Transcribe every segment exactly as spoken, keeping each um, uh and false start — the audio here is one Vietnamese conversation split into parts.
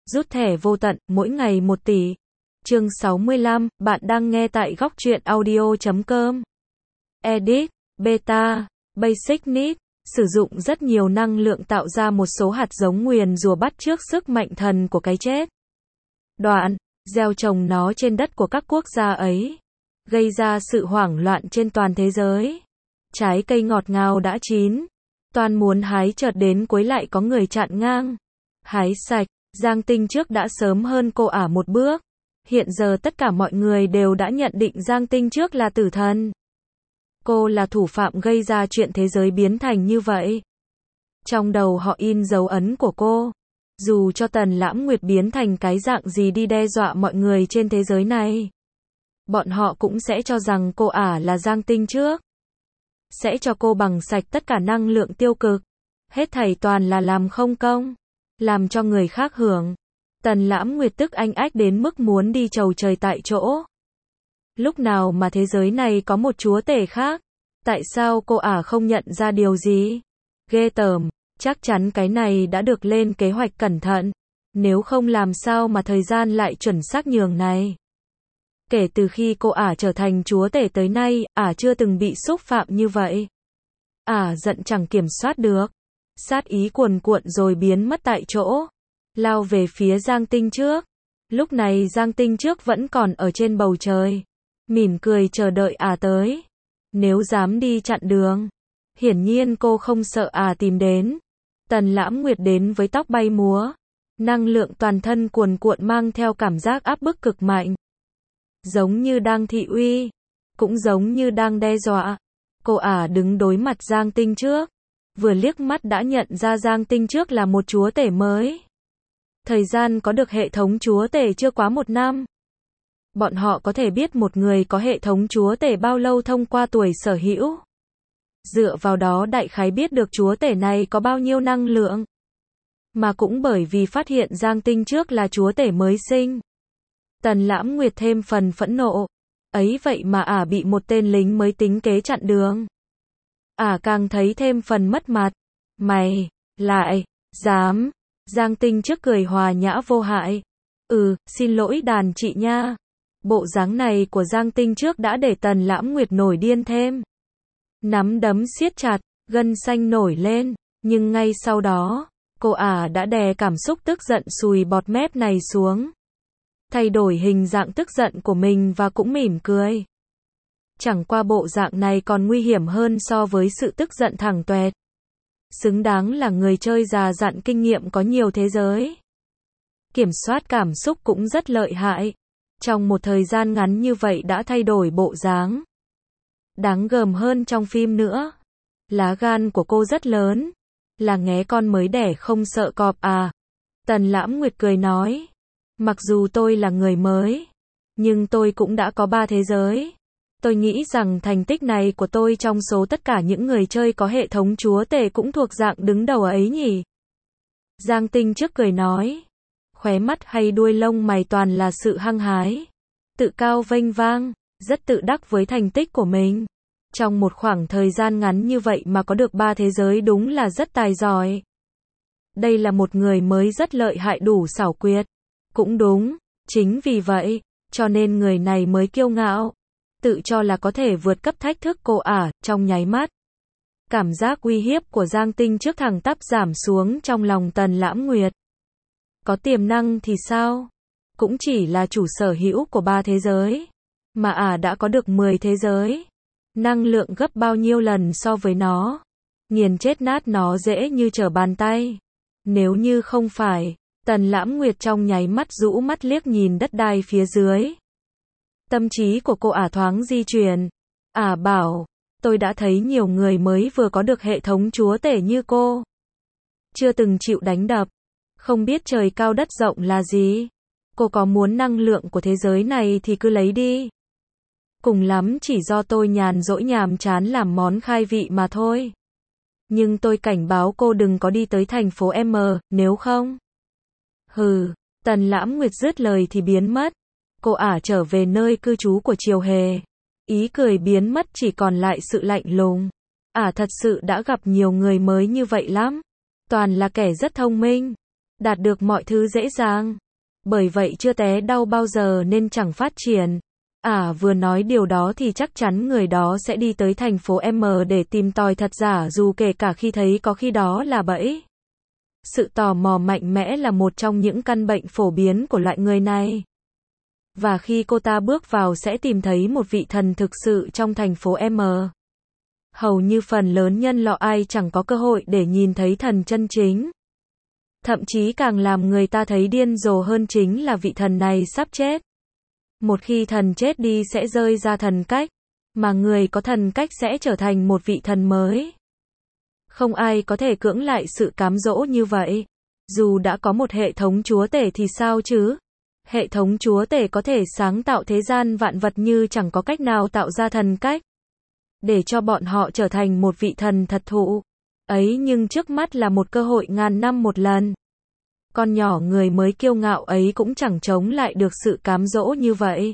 Rút thẻ vô tận, mỗi ngày một tỷ. Chương sáu mươi lăm, bạn đang nghe tại góc truyện audio chấm com. Edit, Beta, Basic Need, sử dụng rất nhiều năng lượng tạo ra một số hạt giống nguyền rủa bắt chước sức mạnh thần của cái chết. Đoạn, gieo trồng nó trên đất của các quốc gia ấy, gây ra sự hoảng loạn trên toàn thế giới. Trái cây ngọt ngào đã chín, toàn muốn hái chợt đến cuối lại có người chặn ngang. Hái sạch, Giang Tinh trước đã sớm hơn cô ả một bước. Hiện giờ tất cả mọi người đều đã nhận định Giang Tinh trước là tử thần. Cô là thủ phạm gây ra chuyện thế giới biến thành như vậy. Trong đầu họ in dấu ấn của cô. Dù cho Tần Lãm Nguyệt biến thành cái dạng gì đi đe dọa mọi người trên thế giới này, bọn họ cũng sẽ cho rằng cô ả là Giang Tinh trước. Sẽ cho cô bằng sạch tất cả năng lượng tiêu cực. Hết thảy toàn là làm không công, làm cho người khác hưởng. Tần Lãm Nguyệt tức anh ách đến mức muốn đi chầu trời tại chỗ. Lúc nào mà thế giới này có một chúa tể khác? Tại sao cô ả không nhận ra điều gì? Ghê tởm, chắc chắn cái này đã được lên kế hoạch cẩn thận. Nếu không làm sao mà thời gian lại chuẩn xác nhường này. Kể từ khi cô ả trở thành chúa tể tới nay, ả chưa từng bị xúc phạm như vậy. Ả giận chẳng kiểm soát được. Sát ý cuồn cuộn rồi biến mất tại chỗ. Lao về phía Giang Tinh trước. Lúc này Giang Tinh trước vẫn còn ở trên bầu trời. Mỉm cười chờ đợi ả tới. Nếu dám đi chặn đường. Hiển nhiên cô không sợ ả tìm đến. Tần Lãm Nguyệt đến với tóc bay múa. Năng lượng toàn thân cuồn cuộn mang theo cảm giác áp bức cực mạnh. Giống như đang thị uy. Cũng giống như đang đe dọa. Cô ả đứng đối mặt Giang Tinh trước. Vừa liếc mắt đã nhận ra Giang Tinh trước là một chúa tể mới. Thời gian có được hệ thống chúa tể chưa quá một năm. Bọn họ có thể biết một người có hệ thống chúa tể bao lâu thông qua tuổi sở hữu. Dựa vào đó đại khái biết được chúa tể này có bao nhiêu năng lượng. Mà cũng bởi vì phát hiện Giang Tinh trước là chúa tể mới sinh. Tần Lãm Nguyệt thêm phần phẫn nộ. Ấy vậy mà ả bị một tên lính mới tính kế chặn đường. Ả càng thấy thêm phần mất mặt. Mày, lại, dám. Giang Tinh trước cười hòa nhã vô hại. Ừ, xin lỗi đàn chị nha. Bộ dáng này của Giang Tinh trước đã để Tần Lãm Nguyệt nổi điên thêm. Nắm đấm siết chặt, gân xanh nổi lên. Nhưng ngay sau đó, cô ả đã đè cảm xúc tức giận sùi bọt mép này xuống. Thay đổi hình dạng tức giận của mình và cũng mỉm cười. Chẳng qua bộ dạng này còn nguy hiểm hơn so với sự tức giận thẳng toẹt. Xứng đáng là người chơi già dặn kinh nghiệm có nhiều thế giới. Kiểm soát cảm xúc cũng rất lợi hại. Trong một thời gian ngắn như vậy đã thay đổi bộ dáng. Đáng gờm hơn trong phim nữa. Lá gan của cô rất lớn. Là nghé con mới đẻ không sợ cọp à. Tần Lãm Nguyệt cười nói. Mặc dù tôi là người mới, nhưng tôi cũng đã có ba thế giới. Tôi nghĩ rằng thành tích này của tôi trong số tất cả những người chơi có hệ thống chúa tể cũng thuộc dạng đứng đầu ấy nhỉ. Giang Tinh trước cười nói. Khóe mắt hay đuôi lông mày toàn là sự hăng hái. Tự cao vênh vang, rất tự đắc với thành tích của mình. Trong một khoảng thời gian ngắn như vậy mà có được ba thế giới đúng là rất tài giỏi. Đây là một người mới rất lợi hại đủ xảo quyệt. Cũng đúng, chính vì vậy, cho nên người này mới kiêu ngạo. Tự cho là có thể vượt cấp thách thức cô ả, trong nháy mắt. Cảm giác uy hiếp của Giang Tinh trước thẳng tắp giảm xuống trong lòng Tần Lãm Nguyệt. Có tiềm năng thì sao? Cũng chỉ là chủ sở hữu của ba thế giới. Mà ả đã có được mười thế giới. Năng lượng gấp bao nhiêu lần so với nó. Nghiền chết nát nó dễ như trở bàn tay. Nếu như không phải, Tần Lãm Nguyệt trong nháy mắt rũ mắt liếc nhìn đất đai phía dưới. Tâm trí của cô ả thoáng di chuyển. Ả bảo, tôi đã thấy nhiều người mới vừa có được hệ thống chúa tể như cô. Chưa từng chịu đánh đập. Không biết trời cao đất rộng là gì. Cô có muốn năng lượng của thế giới này thì cứ lấy đi. Cùng lắm chỉ do tôi nhàn rỗi nhàm chán làm món khai vị mà thôi. Nhưng tôi cảnh báo cô đừng có đi tới thành phố M, nếu không. Hừ, Tần Lãm Nguyệt dứt lời thì biến mất. Cô ả trở về nơi cư trú của Triều Hề. Ý cười biến mất chỉ còn lại sự lạnh lùng. Ả thật sự đã gặp nhiều người mới như vậy lắm. Toàn là kẻ rất thông minh. đạt được mọi thứ dễ dàng. Bởi vậy chưa té đau bao giờ nên chẳng phát triển. À vừa nói điều đó thì chắc chắn người đó sẽ đi tới thành phố M để tìm tòi thật giả dù kể cả khi thấy có khi đó là bẫy. Sự tò mò mạnh mẽ là một trong những căn bệnh phổ biến của loại người này. Và khi cô ta bước vào sẽ tìm thấy một vị thần thực sự trong thành phố M. Hầu như phần lớn nhân loại ai chẳng có cơ hội để nhìn thấy thần chân chính. Thậm chí càng làm người ta thấy điên rồ hơn chính là vị thần này sắp chết. Một khi thần chết đi sẽ rơi ra thần cách, mà người có thần cách sẽ trở thành một vị thần mới. Không ai có thể cưỡng lại sự cám dỗ như vậy. Dù đã có một hệ thống chúa tể thì sao chứ? Hệ thống chúa tể có thể sáng tạo thế gian vạn vật như chẳng có cách nào tạo ra thần cách. Để cho bọn họ trở thành một vị thần thật thụ. Ấy nhưng trước mắt là một cơ hội ngàn năm một lần. Con nhỏ người mới kiêu ngạo ấy cũng chẳng chống lại được sự cám dỗ như vậy.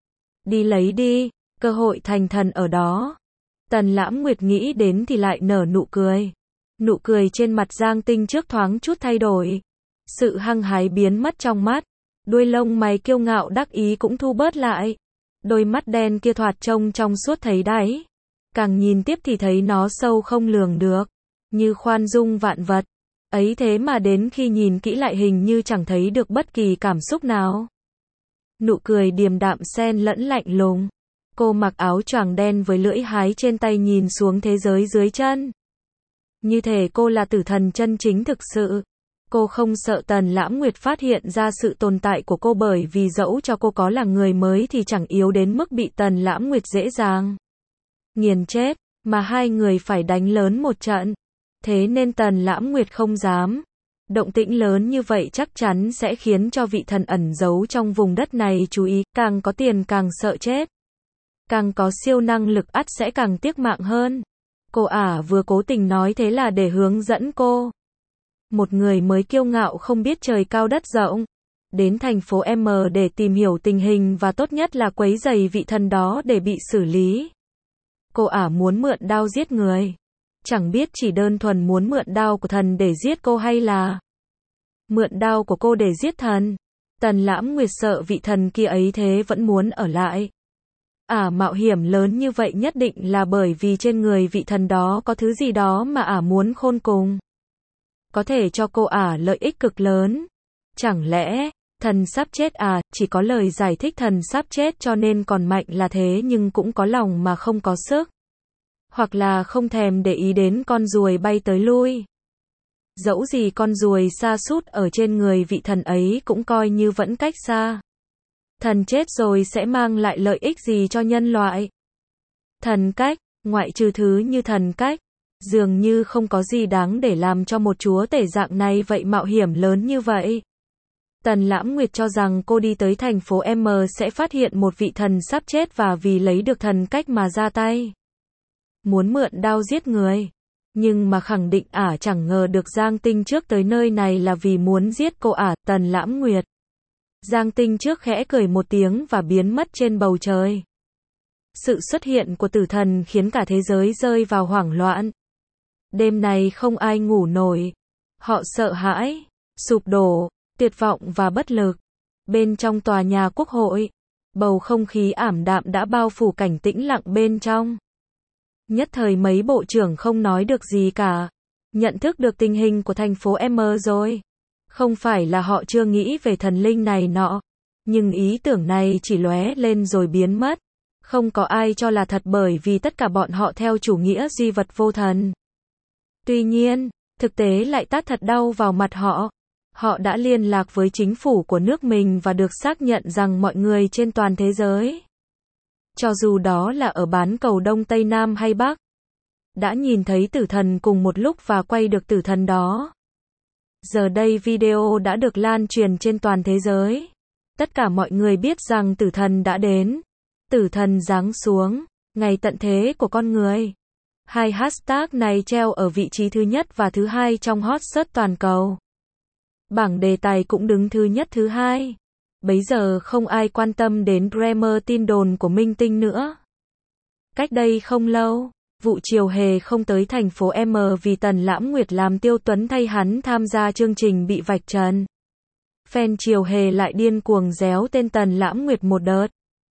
Đi lấy đi, cơ hội thành thần ở đó. Tần Lãm Nguyệt nghĩ đến thì lại nở nụ cười. Nụ cười trên mặt Giang Tinh trước thoáng chút thay đổi. Sự hăng hái biến mất trong mắt. Đuôi lông mày kiêu ngạo đắc ý cũng thu bớt lại. Đôi mắt đen kia thoạt trông trong suốt thấy đáy. Càng nhìn tiếp thì thấy nó sâu không lường được. Như khoan dung vạn vật. Ấy thế mà đến khi nhìn kỹ lại hình như chẳng thấy được bất kỳ cảm xúc nào. Nụ cười điềm đạm xen lẫn lạnh lùng. Cô mặc áo choàng đen với lưỡi hái trên tay nhìn xuống thế giới dưới chân. Như thể cô là tử thần chân chính thực sự. Cô không sợ Tần Lãm Nguyệt phát hiện ra sự tồn tại của cô bởi vì dẫu cho cô có là người mới thì chẳng yếu đến mức bị Tần Lãm Nguyệt dễ dàng nghiền chết, mà hai người phải đánh lớn một trận. Thế nên Tần Lãm Nguyệt không dám. Động tĩnh lớn như vậy chắc chắn sẽ khiến cho vị thần ẩn giấu trong vùng đất này chú ý, càng có tiền càng sợ chết. Càng có siêu năng lực ắt sẽ càng tiếc mạng hơn. Cô ả vừa cố tình nói thế là để hướng dẫn cô. Một người mới kiêu ngạo không biết trời cao đất rộng. Đến thành phố M để tìm hiểu tình hình và tốt nhất là quấy rầy vị thần đó để bị xử lý. Cô ả muốn mượn đao giết người. Chẳng biết chỉ đơn thuần muốn mượn đao của thần để giết cô hay là mượn đao của cô để giết thần. Tần Lãm Nguyệt sợ vị thần kia ấy thế vẫn muốn ở lại. Ả mạo hiểm lớn như vậy nhất định là bởi vì trên người vị thần đó có thứ gì đó mà ả muốn khôn cùng. Có thể cho cô ả lợi ích cực lớn. Chẳng lẽ, thần sắp chết à, chỉ có lời giải thích thần sắp chết cho nên còn mạnh là thế nhưng cũng có lòng mà không có sức. Hoặc là không thèm để ý đến con ruồi bay tới lui. Dẫu gì con ruồi sa sút ở trên người vị thần ấy cũng coi như vẫn cách xa. Thần chết rồi sẽ mang lại lợi ích gì cho nhân loại? Thần cách, ngoại trừ thứ như thần cách, dường như không có gì đáng để làm cho một chúa tể dạng này vậy mạo hiểm lớn như vậy. Tần Lãm Nguyệt cho rằng cô đi tới thành phố M sẽ phát hiện một vị thần sắp chết và vì lấy được thần cách mà ra tay. Muốn mượn đao giết người. Nhưng mà khẳng định ả chẳng ngờ được Giang Tinh trước tới nơi này là vì muốn giết cô ả, Tần Lãm Nguyệt. Giang Tinh trước khẽ cười một tiếng và biến mất trên bầu trời. Sự xuất hiện của tử thần khiến cả thế giới rơi vào hoảng loạn. Đêm này không ai ngủ nổi. Họ sợ hãi, sụp đổ, tuyệt vọng và bất lực. Bên trong tòa nhà quốc hội, bầu không khí ảm đạm đã bao phủ cảnh tĩnh lặng bên trong. Nhất thời mấy bộ trưởng không nói được gì cả. Nhận thức được tình hình của thành phố M rồi. Không phải là họ chưa nghĩ về thần linh này nọ. Nhưng ý tưởng này chỉ lóe lên rồi biến mất. Không có ai cho là thật bởi vì tất cả bọn họ theo chủ nghĩa duy vật vô thần. Tuy nhiên, thực tế lại tát thật đau vào mặt họ. Họ đã liên lạc với chính phủ của nước mình và được xác nhận rằng mọi người trên toàn thế giới, cho dù đó là ở bán cầu Đông Tây Nam hay Bắc, đã nhìn thấy tử thần cùng một lúc và quay được tử thần đó. Giờ đây video đã được lan truyền trên toàn thế giới. Tất cả mọi người biết rằng tử thần đã đến. Tử thần giáng xuống, ngày tận thế của con người. Hai hashtag này treo ở vị trí thứ nhất và thứ hai trong hot search toàn cầu. Bảng đề tài cũng đứng thứ nhất thứ hai. Bấy giờ không ai quan tâm đến Bremer tin đồn của Minh Tinh nữa. Cách đây không lâu, Vụ Triều Hề không tới thành phố M vì Tần Lãm Nguyệt làm Tiêu Tuấn thay hắn tham gia chương trình bị vạch trần. Fan Triều Hề lại điên cuồng réo tên Tần Lãm Nguyệt một đợt.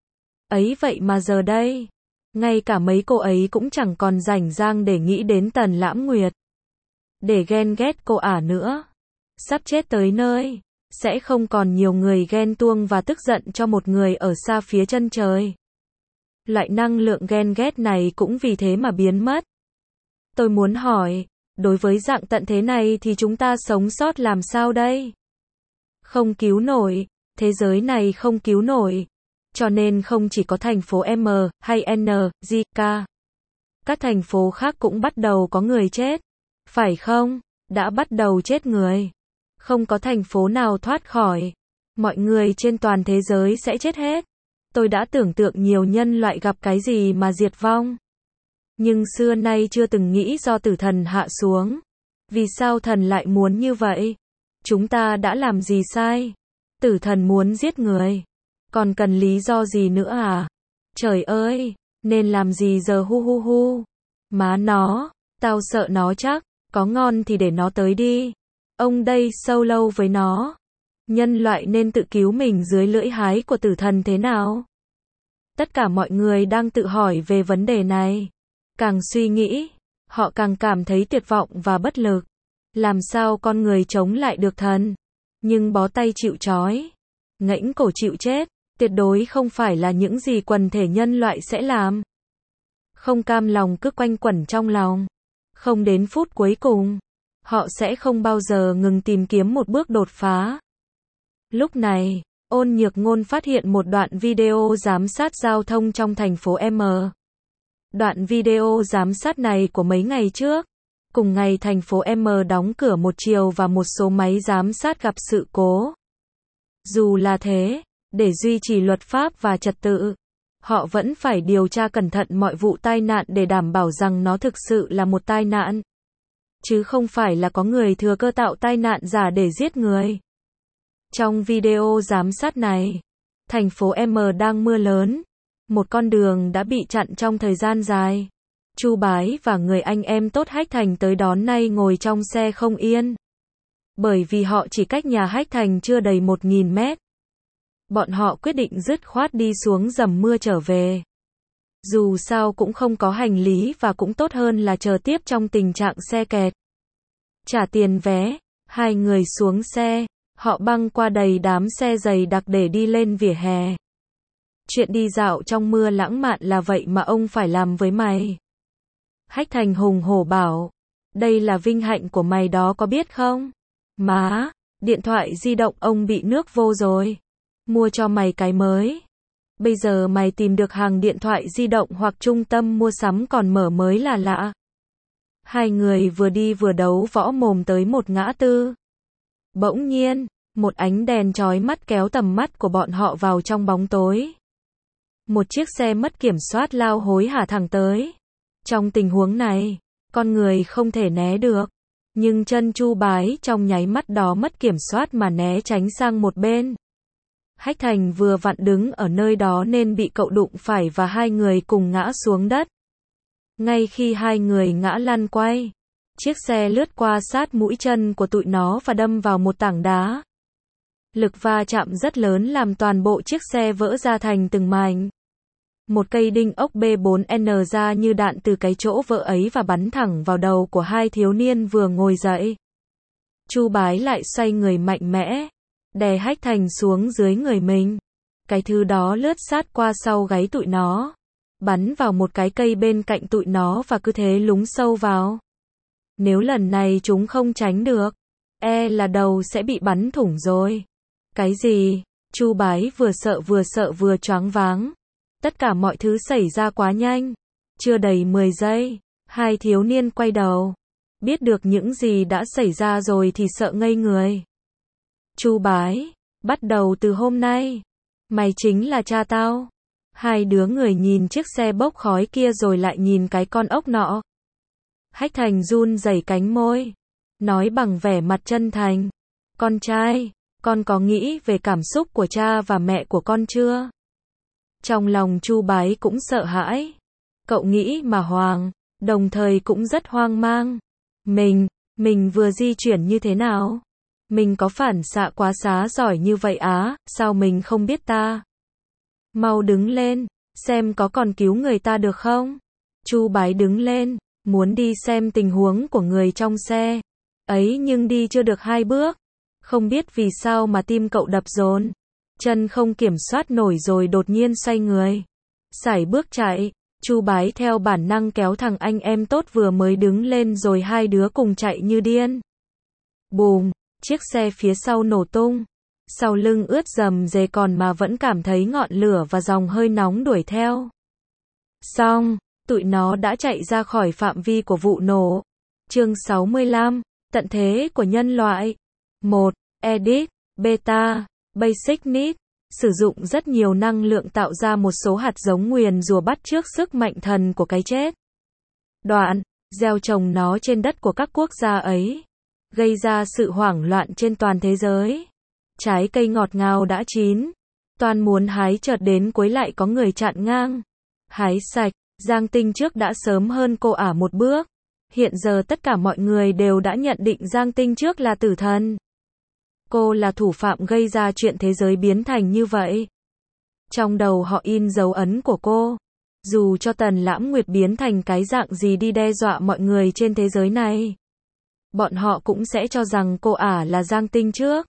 Ấy vậy mà giờ đây, ngay cả mấy cô ấy cũng chẳng còn rảnh rang để nghĩ đến Tần Lãm Nguyệt, để ghen ghét cô ả nữa. Sắp chết tới nơi, sẽ không còn nhiều người ghen tuông và tức giận cho một người ở xa phía chân trời. Loại năng lượng ghen ghét này cũng vì thế mà biến mất. Tôi muốn hỏi, đối với dạng tận thế này thì chúng ta sống sót làm sao đây? Không cứu nổi, thế giới này không cứu nổi. Cho nên không chỉ có thành phố M hay N, G, K. Các thành phố khác cũng bắt đầu có người chết. Phải không? Đã bắt đầu chết người. Không có thành phố nào thoát khỏi. Mọi người trên toàn thế giới sẽ chết hết. Tôi đã tưởng tượng nhiều nhân loại gặp cái gì mà diệt vong. Nhưng xưa nay chưa từng nghĩ do tử thần hạ xuống. Vì sao thần lại muốn như vậy? Chúng ta đã làm gì sai? Tử thần muốn giết người. Còn cần lý do gì nữa à? Trời ơi, nên làm gì giờ hu hu hu. Má nó, tao sợ nó chắc, có ngon thì để nó tới đi. Ông đây sâu lâu với nó. Nhân loại nên tự cứu mình dưới lưỡi hái của tử thần thế nào? Tất cả mọi người đang tự hỏi về vấn đề này. Càng suy nghĩ, họ càng cảm thấy tuyệt vọng và bất lực. Làm sao con người chống lại được thần? Nhưng bó tay chịu trói, ngãnh cổ chịu chết, tuyệt đối không phải là những gì quần thể nhân loại sẽ làm. Không cam lòng cứ quanh quẩn trong lòng. Không đến phút cuối cùng, họ sẽ không bao giờ ngừng tìm kiếm một bước đột phá. Lúc này, Ôn Nhược Ngôn phát hiện một đoạn video giám sát giao thông trong thành phố M. Đoạn video giám sát này của mấy ngày trước. Cùng ngày thành phố M đóng cửa một chiều và một số máy giám sát gặp sự cố. Dù là thế, để duy trì luật pháp và trật tự, họ vẫn phải điều tra cẩn thận mọi vụ tai nạn để đảm bảo rằng nó thực sự là một tai nạn. Chứ không phải là có người thừa cơ tạo tai nạn giả để giết người. Trong video giám sát này, thành phố M đang mưa lớn. Một con đường đã bị chặn trong thời gian dài. Chu Bái và người anh em tốt Hách Thành tới đón nay ngồi trong xe không yên. Bởi vì họ chỉ cách nhà Hách Thành chưa đầy một nghìn mét. Bọn họ quyết định dứt khoát đi xuống dầm mưa trở về. Dù sao cũng không có hành lý và cũng tốt hơn là chờ tiếp trong tình trạng xe kẹt. Trả tiền vé, hai người xuống xe, họ băng qua đầy đám xe dày đặc để đi lên vỉa hè. Chuyện đi dạo trong mưa lãng mạn là vậy mà ông phải làm với mày. Hách Thành hùng hổ bảo, đây là vinh hạnh của mày đó có biết không? Má, điện thoại di động ông bị nước vô rồi. Mua cho mày cái mới. Bây giờ mày tìm được hàng điện thoại di động hoặc trung tâm mua sắm còn mở mới là lạ. Hai người vừa đi vừa đấu võ mồm tới một ngã tư. Bỗng nhiên, một ánh đèn chói mắt kéo tầm mắt của bọn họ vào trong bóng tối. Một chiếc xe mất kiểm soát lao hối hả thẳng tới. Trong tình huống này, con người không thể né được. Nhưng chân Chu Bái trong nháy mắt đó mất kiểm soát mà né tránh sang một bên. Hách Thành vừa vặn đứng ở nơi đó nên bị cậu đụng phải và hai người cùng ngã xuống đất. Ngay khi hai người ngã lăn quay, chiếc xe lướt qua sát mũi chân của tụi nó và đâm vào một tảng đá. Lực va chạm rất lớn làm toàn bộ chiếc xe vỡ ra thành từng mảnh. Một cây đinh ốc B bốn N ra như đạn từ cái chỗ vỡ ấy và bắn thẳng vào đầu của hai thiếu niên vừa ngồi dậy. Chu Bái lại xoay người mạnh mẽ, đè Hách Thành xuống dưới người mình. Cái thứ đó lướt sát qua sau gáy tụi nó, bắn vào một cái cây bên cạnh tụi nó và cứ thế lún sâu vào. Nếu lần này chúng không tránh được, e là đầu sẽ bị bắn thủng rồi. Cái gì? Chu Bái vừa sợ vừa sợ vừa choáng váng. Tất cả mọi thứ xảy ra quá nhanh. Chưa đầy mười giây, hai thiếu niên quay đầu. Biết được những gì đã xảy ra rồi thì sợ ngây người. Chu Bái, bắt đầu từ hôm nay, mày chính là cha tao. Hai đứa người nhìn chiếc xe bốc khói kia rồi lại nhìn cái con ốc nọ. Hách Thành run rẩy cánh môi, nói bằng vẻ mặt chân thành. Con trai, con có nghĩ về cảm xúc của cha và mẹ của con chưa? Trong lòng Chu Bái cũng sợ hãi. Cậu nghĩ mà Hoàng, đồng thời cũng rất hoang mang. Mình, mình vừa di chuyển như thế nào? Mình có phản xạ quá xá giỏi như vậy á, sao mình không biết ta? Mau đứng lên, xem có còn cứu người ta được không? Chu Bái đứng lên, muốn đi xem tình huống của người trong xe. Ấy nhưng đi chưa được hai bước. Không biết vì sao mà tim cậu đập dồn. Chân không kiểm soát nổi rồi đột nhiên xoay người. Sải bước chạy. Chu Bái theo bản năng kéo thằng anh em tốt vừa mới đứng lên rồi hai đứa cùng chạy như điên. Bùm, chiếc xe phía sau nổ tung. Sau lưng ướt dầm dề còn mà vẫn cảm thấy ngọn lửa và dòng hơi nóng đuổi theo. Xong, tụi nó đã chạy ra khỏi phạm vi của vụ nổ. Chương sáu mươi lăm, tận thế của nhân loại. một. Edit, Beta, Basic Need. Sử dụng rất nhiều năng lượng tạo ra một số hạt giống nguyền rủa bắt chước sức mạnh thần của cái chết. Đoạn, gieo trồng nó trên đất của các quốc gia ấy. Gây ra sự hoảng loạn trên toàn thế giới. Trái cây ngọt ngào đã chín. Toàn muốn hái chợt đến cuối lại có người chặn ngang. Hái sạch, Giang Tinh trước đã sớm hơn cô ả một bước. Hiện giờ tất cả mọi người đều đã nhận định Giang Tinh trước là tử thần. Cô là thủ phạm gây ra chuyện thế giới biến thành như vậy. Trong đầu họ in dấu ấn của cô. Dù cho Tần Lãm Nguyệt biến thành cái dạng gì đi đe dọa mọi người trên thế giới này, bọn họ cũng sẽ cho rằng cô ả là Giang Tinh trước.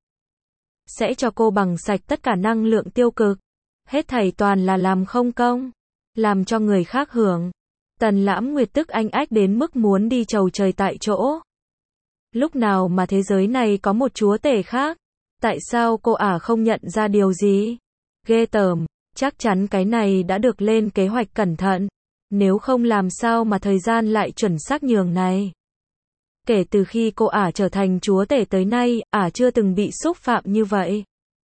Sẽ cho cô bằng sạch tất cả năng lượng tiêu cực. Hết thảy toàn là làm không công. Làm cho người khác hưởng. Tần Lãm Nguyệt tức anh ách đến mức muốn đi chầu trời tại chỗ. Lúc nào mà thế giới này có một chúa tể khác? Tại sao cô ả không nhận ra điều gì? Ghê tởm, chắc chắn cái này đã được lên kế hoạch cẩn thận. Nếu không làm sao mà thời gian lại chuẩn xác nhường này. Kể từ khi cô ả trở thành chúa tể tới nay, ả chưa từng bị xúc phạm như vậy.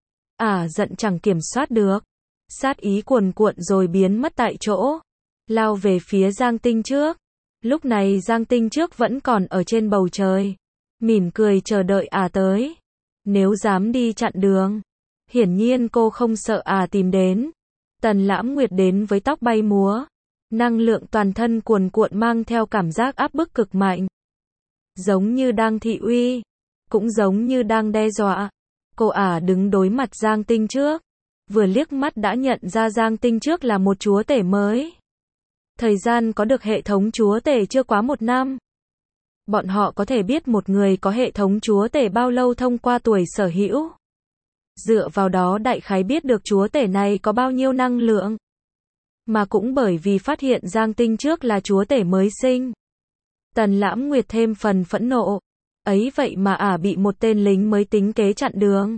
Ả giận chẳng kiểm soát được. Sát ý cuồn cuộn rồi biến mất tại chỗ. Lao về phía Giang Tinh trước. Lúc này Giang Tinh trước vẫn còn ở trên bầu trời. Mỉm cười chờ đợi ả tới. Nếu dám đi chặn đường. Hiển nhiên cô không sợ ả tìm đến. Tần Lãm Nguyệt đến với tóc bay múa. Năng lượng toàn thân cuồn cuộn mang theo cảm giác áp bức cực mạnh. Giống như đang thị uy. Cũng giống như đang đe dọa. Cô ả đứng đối mặt Giang Tinh trước. Vừa liếc mắt đã nhận ra Giang Tinh trước là một chúa tể mới. Thời gian có được hệ thống chúa tể chưa quá một năm. Bọn họ có thể biết một người có hệ thống chúa tể bao lâu thông qua tuổi sở hữu. Dựa vào đó đại khái biết được chúa tể này có bao nhiêu năng lượng. Mà cũng bởi vì phát hiện Giang Tinh trước là chúa tể mới sinh. Tần Lãm Nguyệt thêm phần phẫn nộ. Ấy vậy mà ả bị một tên lính mới tính kế chặn đường.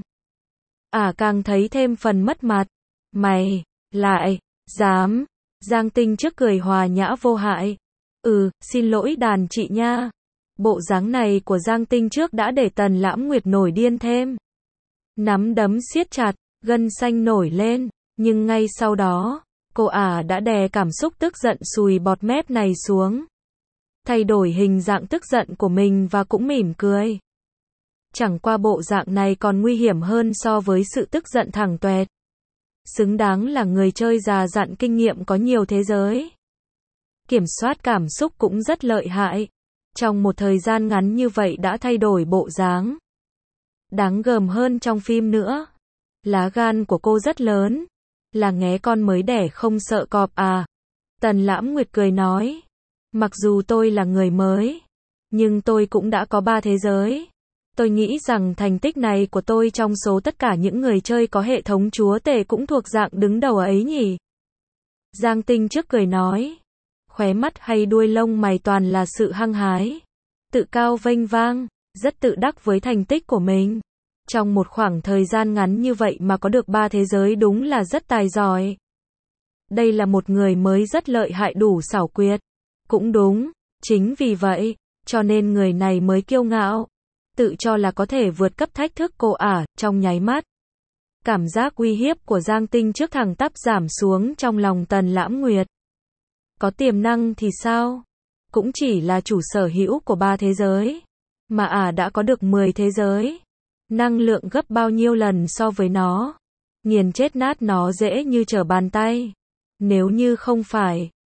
Ả càng thấy thêm phần mất mặt. Mày, lại, dám. Giang Tinh trước cười hòa nhã vô hại. Ừ, xin lỗi đàn chị nha. Bộ dáng này của Giang Tinh trước đã để Tần Lãm Nguyệt nổi điên thêm. Nắm đấm siết chặt, gân xanh nổi lên. Nhưng ngay sau đó, cô ả đã đè cảm xúc tức giận sùi bọt mép này xuống. Thay đổi hình dạng tức giận của mình và cũng mỉm cười. Chẳng qua bộ dạng này còn nguy hiểm hơn so với sự tức giận thẳng toẹt. Xứng đáng là người chơi già dặn kinh nghiệm có nhiều thế giới. Kiểm soát cảm xúc cũng rất lợi hại. Trong một thời gian ngắn như vậy đã thay đổi bộ dáng. Đáng gờm hơn trong phim nữa. Lá gan của cô rất lớn. Là nghé con mới đẻ không sợ cọp à. Tần Lãm Nguyệt cười nói. Mặc dù tôi là người mới. Nhưng tôi cũng đã có ba thế giới. Tôi nghĩ rằng thành tích này của tôi trong số tất cả những người chơi có hệ thống chúa tể cũng thuộc dạng đứng đầu ấy nhỉ. Giang Tinh trước cười nói. Khóe mắt hay đuôi lông mày toàn là sự hăng hái. Tự cao vênh vang, rất tự đắc với thành tích của mình. Trong một khoảng thời gian ngắn như vậy mà có được ba thế giới đúng là rất tài giỏi. Đây là một người mới rất lợi hại đủ xảo quyệt. Cũng đúng, chính vì vậy, cho nên người này mới kiêu ngạo. Tự cho là có thể vượt cấp thách thức cô ả, trong nháy mắt. Cảm giác uy hiếp của Giang Tinh trước thẳng tắp giảm xuống trong lòng Tần Lãm Nguyệt. Có tiềm năng thì sao? Cũng chỉ là chủ sở hữu của ba thế giới. Mà ả đã có được mười thế giới. Năng lượng gấp bao nhiêu lần so với nó. Nghiền chết nát nó dễ như trở bàn tay. Nếu như không phải,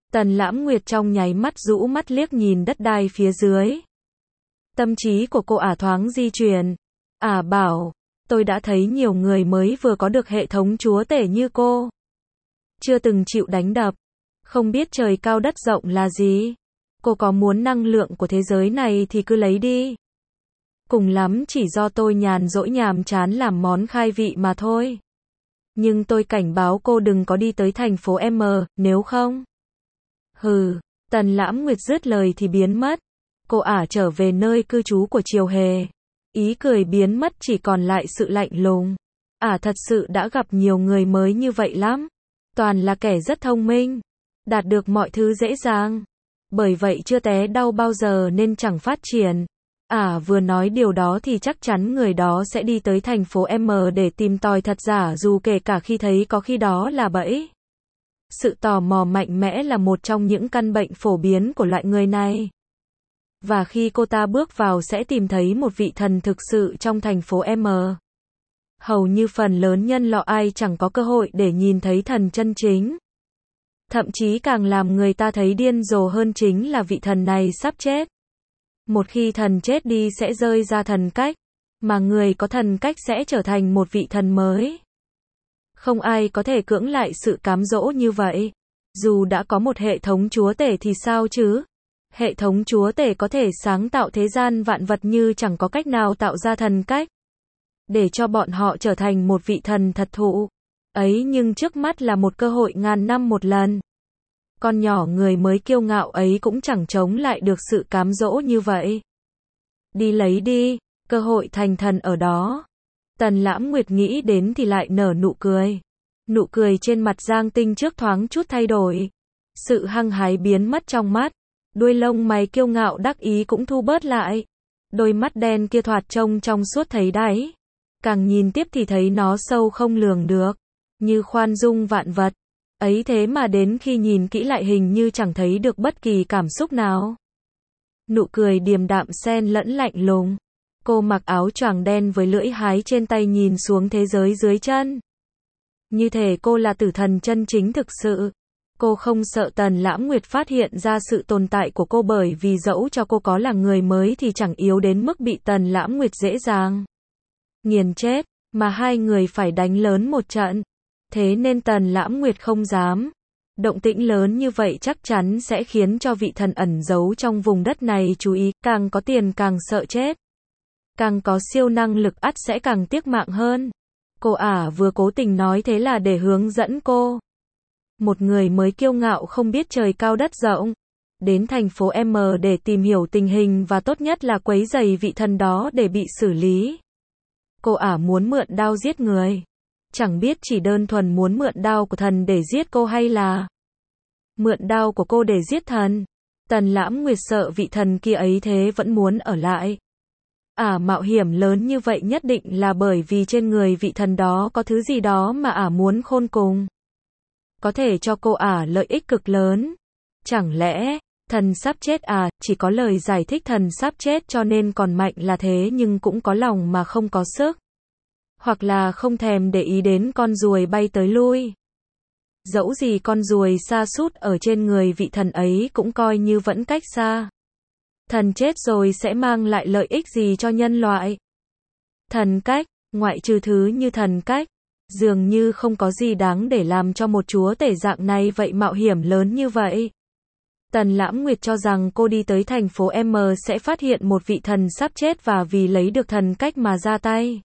Tần Lãm Nguyệt trong nháy mắt rũ mắt liếc nhìn đất đai phía dưới. Tâm trí của cô ả thoáng di chuyển. Ả bảo, tôi đã thấy nhiều người mới vừa có được hệ thống chúa tể như cô. Chưa từng chịu đánh đập. Không biết trời cao đất rộng là gì. Cô có muốn năng lượng của thế giới này thì cứ lấy đi. Cùng lắm chỉ do tôi nhàn rỗi nhàm chán làm món khai vị mà thôi. Nhưng tôi cảnh báo cô đừng có đi tới thành phố M, nếu không. Hừ, Tần Lãm Nguyệt dứt lời thì biến mất. Cô ả trở về nơi cư trú của Triều Hề. Ý cười biến mất chỉ còn lại sự lạnh lùng. Ả thật sự đã gặp nhiều người mới như vậy lắm. Toàn là kẻ rất thông minh. Đạt được mọi thứ dễ dàng. Bởi vậy chưa té đau bao giờ nên chẳng phát triển. Ả vừa nói điều đó thì chắc chắn người đó sẽ đi tới thành phố M để tìm tòi thật giả dù kể cả khi thấy có khi đó là bẫy. Sự tò mò mạnh mẽ là một trong những căn bệnh phổ biến của loại người này. Và khi cô ta bước vào sẽ tìm thấy một vị thần thực sự trong thành phố M. Hầu như phần lớn nhân loại ai chẳng có cơ hội để nhìn thấy thần chân chính. Thậm chí càng làm người ta thấy điên rồ hơn chính là vị thần này sắp chết. Một khi thần chết đi sẽ rơi ra thần cách, mà người có thần cách sẽ trở thành một vị thần mới. Không ai có thể cưỡng lại sự cám dỗ như vậy. Dù đã có một hệ thống chúa tể thì sao chứ? Hệ thống chúa tể có thể sáng tạo thế gian vạn vật như chẳng có cách nào tạo ra thần cách. Để cho bọn họ trở thành một vị thần thật thụ. Ấy nhưng trước mắt là một cơ hội ngàn năm một lần. Con nhỏ người mới kiêu ngạo ấy cũng chẳng chống lại được sự cám dỗ như vậy. Đi lấy đi, cơ hội thành thần ở đó. Tần Lãm Nguyệt nghĩ đến thì lại nở nụ cười. Nụ cười trên mặt Giang Tinh trước thoáng chút thay đổi. Sự hăng hái biến mất trong mắt. Đuôi lông mày kiêu ngạo đắc ý cũng thu bớt lại. Đôi mắt đen kia thoạt trông trong suốt thấy đáy. Càng nhìn tiếp thì thấy nó sâu không lường được. Như khoan dung vạn vật. Ấy thế mà đến khi nhìn kỹ lại hình như chẳng thấy được bất kỳ cảm xúc nào. Nụ cười điềm đạm xen lẫn lạnh lùng. Cô mặc áo choàng đen với lưỡi hái trên tay nhìn xuống thế giới dưới chân. Như thể cô là tử thần chân chính thực sự. Cô không sợ Tần Lãm Nguyệt phát hiện ra sự tồn tại của cô bởi vì dẫu cho cô có là người mới thì chẳng yếu đến mức bị Tần Lãm Nguyệt dễ dàng nghiền chết, mà hai người phải đánh lớn một trận. Thế nên Tần Lãm Nguyệt không dám. Động tĩnh lớn như vậy chắc chắn sẽ khiến cho vị thần ẩn giấu trong vùng đất này chú ý, càng có tiền càng sợ chết. Càng có siêu năng lực ắt sẽ càng tiếc mạng hơn. Cô ả vừa cố tình nói thế là để hướng dẫn cô. Một người mới kiêu ngạo không biết trời cao đất rộng. Đến thành phố M để tìm hiểu tình hình và tốt nhất là quấy rầy vị thần đó để bị xử lý. Cô ả muốn mượn đao giết người. Chẳng biết chỉ đơn thuần muốn mượn đao của thần để giết cô hay là mượn đao của cô để giết thần. Tần Lãm Nguyệt sợ vị thần kia ấy thế vẫn muốn ở lại. Ả mạo hiểm lớn như vậy nhất định là bởi vì trên người vị thần đó có thứ gì đó mà ả muốn khôn cùng. Có thể cho cô ả lợi ích cực lớn. Chẳng lẽ, thần sắp chết à, chỉ có lời giải thích thần sắp chết cho nên còn mạnh là thế nhưng cũng có lòng mà không có sức. Hoặc là không thèm để ý đến con ruồi bay tới lui. Dẫu gì con ruồi sa sút ở trên người vị thần ấy cũng coi như vẫn cách xa. Thần chết rồi sẽ mang lại lợi ích gì cho nhân loại? Thần cách, ngoại trừ thứ như thần cách, dường như không có gì đáng để làm cho một chúa tể dạng này vậy mạo hiểm lớn như vậy. Tần Lãm Nguyệt cho rằng cô đi tới thành phố M sẽ phát hiện một vị thần sắp chết và vì lấy được thần cách mà ra tay.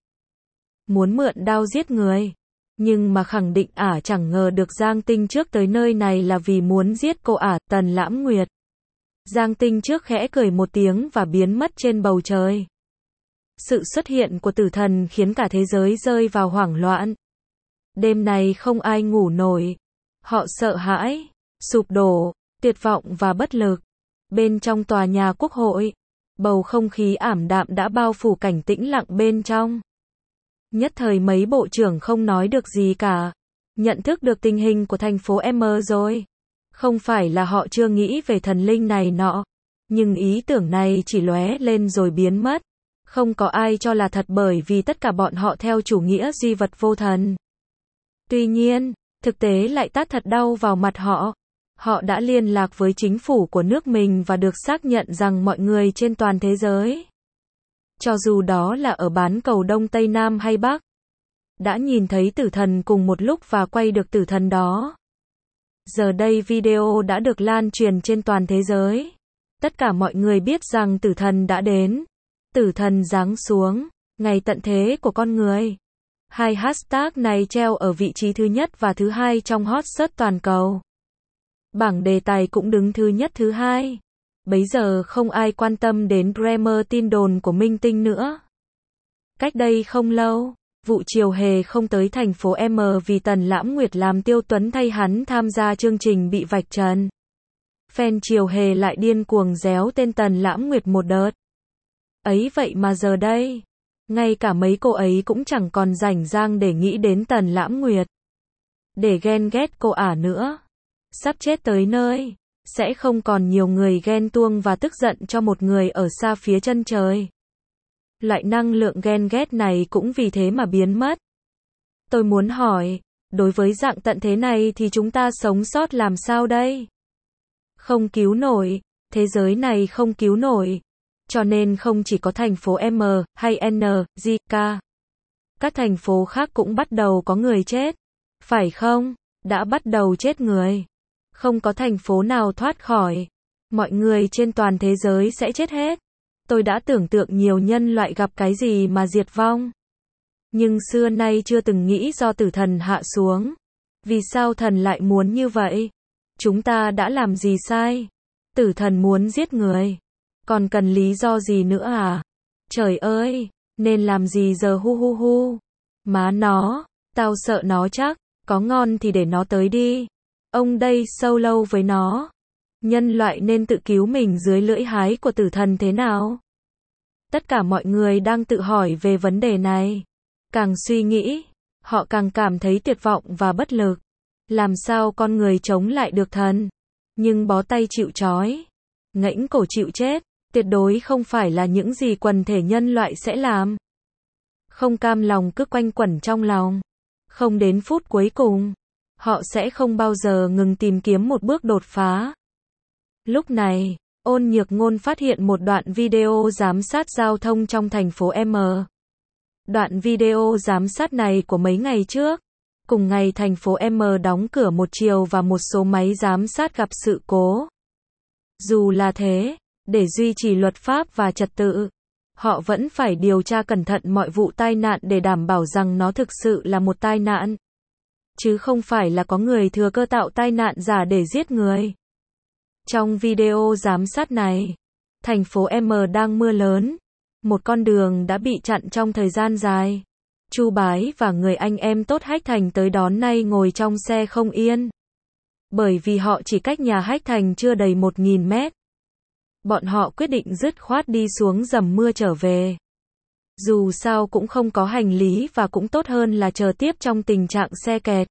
Muốn mượn đao giết người. Nhưng mà khẳng định ả chẳng ngờ được Giang Tinh trước tới nơi này là vì muốn giết cô ả, Tần Lãm Nguyệt. Giang Tinh trước khẽ cười một tiếng và biến mất trên bầu trời. Sự xuất hiện của tử thần khiến cả thế giới rơi vào hoảng loạn. Đêm này không ai ngủ nổi. Họ sợ hãi, sụp đổ, tuyệt vọng và bất lực. Bên trong tòa nhà quốc hội, bầu không khí ảm đạm đã bao phủ cảnh tĩnh lặng bên trong. Nhất thời mấy bộ trưởng không nói được gì cả. Nhận thức được tình hình của thành phố M rồi. Không phải là họ chưa nghĩ về thần linh này nọ. Nhưng ý tưởng này chỉ lóe lên rồi biến mất. Không có ai cho là thật bởi vì tất cả bọn họ theo chủ nghĩa duy vật vô thần. Tuy nhiên, thực tế lại tát thật đau vào mặt họ. Họ đã liên lạc với chính phủ của nước mình và được xác nhận rằng mọi người trên toàn thế giới, cho dù đó là ở bán cầu Đông Tây Nam hay Bắc, đã nhìn thấy tử thần cùng một lúc và quay được tử thần đó. Giờ đây video đã được lan truyền trên toàn thế giới. Tất cả mọi người biết rằng tử thần đã đến. Tử thần giáng xuống, ngày tận thế của con người. Hai hashtag này treo ở vị trí thứ nhất và thứ hai trong hot search toàn cầu. Bảng đề tài cũng đứng thứ nhất thứ hai. Bấy giờ không ai quan tâm đến grammar tin đồn của minh tinh nữa. Cách đây không lâu, vụ Triều Hề không tới thành phố M vì Tần Lãm Nguyệt làm Tiêu Tuấn thay hắn tham gia chương trình bị vạch trần. Fan Triều Hề lại điên cuồng réo tên Tần Lãm Nguyệt một đợt. Ấy vậy mà giờ đây, ngay cả mấy cô ấy cũng chẳng còn rảnh rang để nghĩ đến Tần Lãm Nguyệt, để ghen ghét cô ả nữa. Sắp chết tới nơi, sẽ không còn nhiều người ghen tuông và tức giận cho một người ở xa phía chân trời. Loại năng lượng ghen ghét này cũng vì thế mà biến mất. Tôi muốn hỏi, đối với dạng tận thế này thì chúng ta sống sót làm sao đây? Không cứu nổi, thế giới này không cứu nổi. Cho nên không chỉ có thành phố M hay N, G, K. Các thành phố khác cũng bắt đầu có người chết. Phải không? Đã bắt đầu chết người. Không có thành phố nào thoát khỏi. Mọi người trên toàn thế giới sẽ chết hết. Tôi đã tưởng tượng nhiều nhân loại gặp cái gì mà diệt vong. Nhưng xưa nay chưa từng nghĩ do tử thần hạ xuống. Vì sao thần lại muốn như vậy? Chúng ta đã làm gì sai? Tử thần muốn giết người. Còn cần lý do gì nữa à? Trời ơi, nên làm gì giờ hu hu hu. Má nó, tao sợ nó chắc, có ngon thì để nó tới đi. Ông đây sâu lâu với nó. Nhân loại nên tự cứu mình dưới lưỡi hái của tử thần thế nào? Tất cả mọi người đang tự hỏi về vấn đề này. Càng suy nghĩ, họ càng cảm thấy tuyệt vọng và bất lực. Làm sao con người chống lại được thần? Nhưng bó tay chịu trói, ngãnh cổ chịu chết, tuyệt đối không phải là những gì quần thể nhân loại sẽ làm. Không cam lòng cứ quanh quẩn trong lòng. Không đến phút cuối cùng, họ sẽ không bao giờ ngừng tìm kiếm một bước đột phá. Lúc này, Ôn Nhược Ngôn phát hiện một đoạn video giám sát giao thông trong thành phố M. Đoạn video giám sát này của mấy ngày trước. Cùng ngày thành phố M đóng cửa một chiều và một số máy giám sát gặp sự cố. Dù là thế, để duy trì luật pháp và trật tự, họ vẫn phải điều tra cẩn thận mọi vụ tai nạn để đảm bảo rằng nó thực sự là một tai nạn. Chứ không phải là có người thừa cơ tạo tai nạn giả để giết người. Trong video giám sát này, thành phố M đang mưa lớn. Một con đường đã bị chặn trong thời gian dài. Chu Bái và người anh em tốt Hách Thành tới đón nay ngồi trong xe không yên. Bởi vì họ chỉ cách nhà Hách Thành chưa đầy một nghìn mét. Bọn họ quyết định dứt khoát đi xuống dầm mưa trở về. Dù sao cũng không có hành lý và cũng tốt hơn là chờ tiếp trong tình trạng xe kẹt.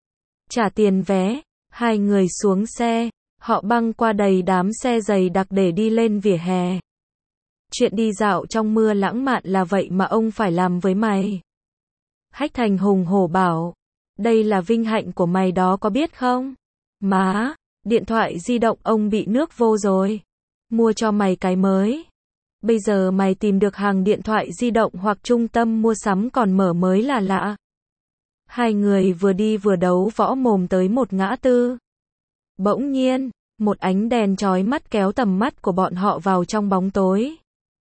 Trả tiền vé, hai người xuống xe, họ băng qua đầy đám xe dày đặc để đi lên vỉa hè. Chuyện đi dạo trong mưa lãng mạn là vậy mà ông phải làm với mày. Hách Thành hùng hổ bảo, đây là vinh hạnh của mày đó có biết không? Má, điện thoại di động ông bị nước vô rồi. Mua cho mày cái mới. Bây giờ mày tìm được hàng điện thoại di động hoặc trung tâm mua sắm còn mở mới là lạ. Hai người vừa đi vừa đấu võ mồm tới một ngã tư. Bỗng nhiên, một ánh đèn chói mắt kéo tầm mắt của bọn họ vào trong bóng tối.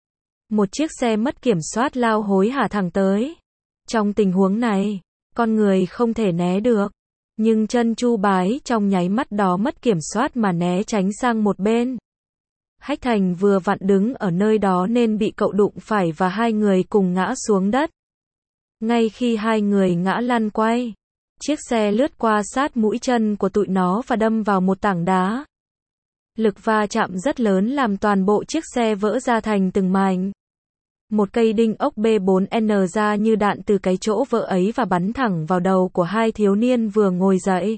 Một chiếc xe mất kiểm soát lao hối hả thẳng tới. Trong tình huống này, con người không thể né được. Nhưng chân Chu Bái trong nháy mắt đó mất kiểm soát mà né tránh sang một bên. Hách Thành vừa vặn đứng ở nơi đó nên bị cậu đụng phải và hai người cùng ngã xuống đất. Ngay khi hai người ngã lăn quay, chiếc xe lướt qua sát mũi chân của tụi nó và đâm vào một tảng đá. Lực va chạm rất lớn làm toàn bộ chiếc xe vỡ ra thành từng mảnh. Một cây đinh ốc B bốn N ra như đạn từ cái chỗ vỡ ấy và bắn thẳng vào đầu của hai thiếu niên vừa ngồi dậy.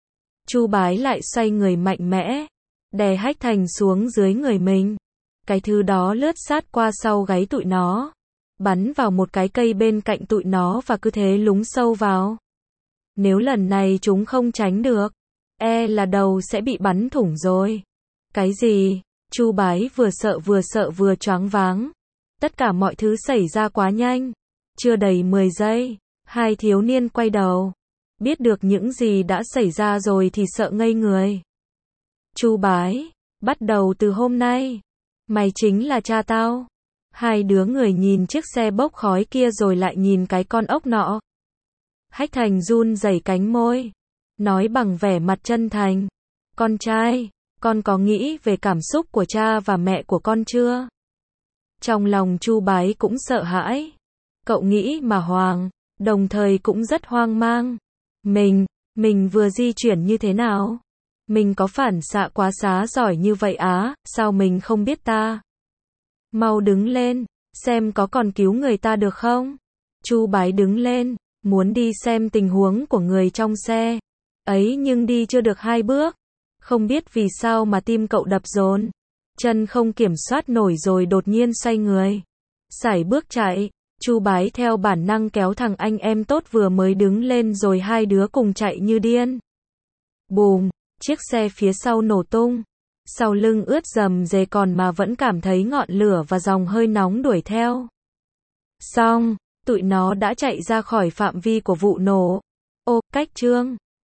Chu Bái lại xoay người mạnh mẽ, đè Hách Thành xuống dưới người mình. Cái thứ đó lướt sát qua sau gáy tụi nó, bắn vào một cái cây bên cạnh tụi nó và cứ thế lún sâu vào. Nếu lần này chúng không tránh được, E là đầu sẽ bị bắn thủng rồi. Cái gì? Chu Bái vừa sợ vừa sợ vừa choáng váng. Tất cả mọi thứ xảy ra quá nhanh. Chưa đầy mười giây, hai thiếu niên quay đầu. Biết được những gì đã xảy ra rồi thì sợ ngây người. Chu Bái, bắt đầu từ hôm nay, mày chính là cha tao. Hai đứa người nhìn chiếc xe bốc khói kia rồi lại nhìn cái con ốc nọ. Hách Thành run rẩy cánh môi, nói bằng vẻ mặt chân thành. Con trai, con có nghĩ về cảm xúc của cha và mẹ của con chưa? Trong lòng Chu Bái cũng sợ hãi. Cậu nghĩ mà Hoàng, đồng thời cũng rất hoang mang. Mình, mình vừa di chuyển như thế nào? Mình có phản xạ quá xá giỏi như vậy á, sao mình không biết ta? Mau đứng lên, xem có còn cứu người ta được không? Chu Bái đứng lên, muốn đi xem tình huống của người trong xe. Ấy nhưng đi chưa được hai bước. Không biết vì sao mà tim cậu đập dồn. Chân không kiểm soát nổi rồi đột nhiên xoay người. Sải bước chạy. Chu Bái theo bản năng kéo thằng anh em tốt vừa mới đứng lên rồi hai đứa cùng chạy như điên. Bùm, chiếc xe phía sau nổ tung. Sau lưng ướt dầm dề còn mà vẫn cảm thấy ngọn lửa và dòng hơi nóng đuổi theo. Xong, tụi nó đã chạy ra khỏi phạm vi của vụ nổ. Ô, cách Trương.